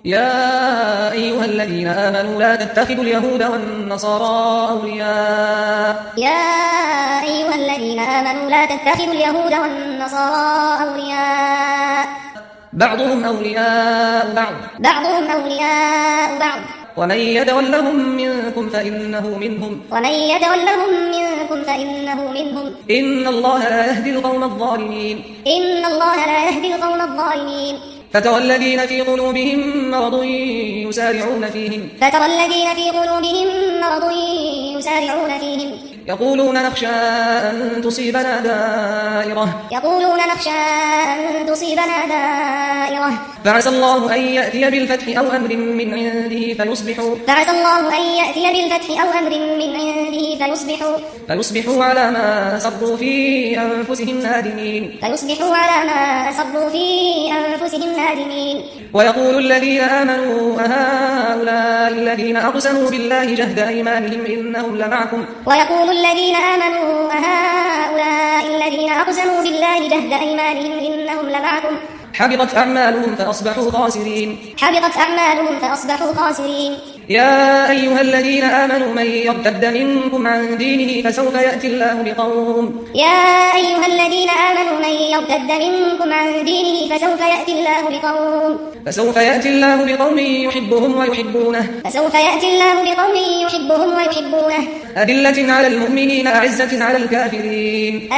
يا أيها الذين آمنوا لا تتخذوا اليهود والنصارى أولياء بعضهم أولياء بعض ومن يتولهم منكم فإنه منهم إن الله لا يهدي القوم الظالمين فترى الذين في قلوبهم مرض يسارعون فيهم يقولون نخشى أن تصيبنا دائرة فعسى الله أن يأتي بالفتح أو أمر من عنده فيصبحوا على ما أسروا في أنفسهم نادمين ويقول الذين آمنوا أهؤلاء الذين أقسموا بالله جهد أيمانهم إنهم لمعكم حبطت أعمالهم فأصبحوا خاسرين يا أيها الذين آمنوا من يرتد منكم عن دينه فسوف يأتي الله بقوم يحبهم ويحبونه أذلة على المؤمنين أعزة على الكافرين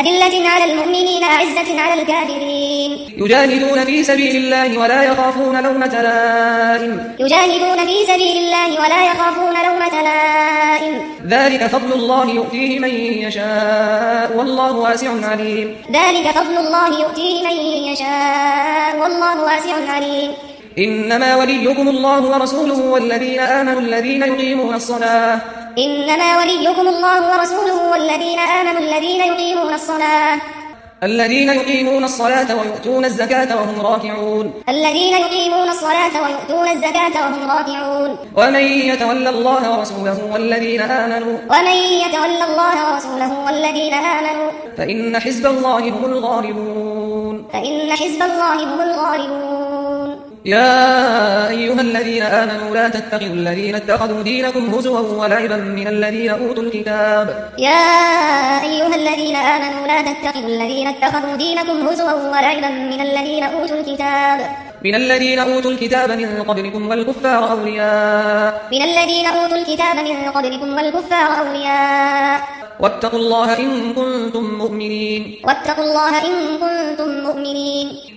يجاهدون في سبيل الله ولا يخافون لومة لائم ذلك فضل الله يؤتيه من يشاء والله واسع عليم إنما وليكم الله ورسوله والذين آمنوا الذين يقيمون الصلاة ويؤتون الزكاة وهم راكعون ومن يتول الله ورسوله والذين آمنوا فإن حزب الله هم الغالبون يا أيها الذين آمنوا لا تتخذوا الذين اتخذوا دينكم هزوا ولعبا من الذين أوتوا الكتاب من قبلكم والكفار أولياء واتقوا الله إن كنتم مؤمنين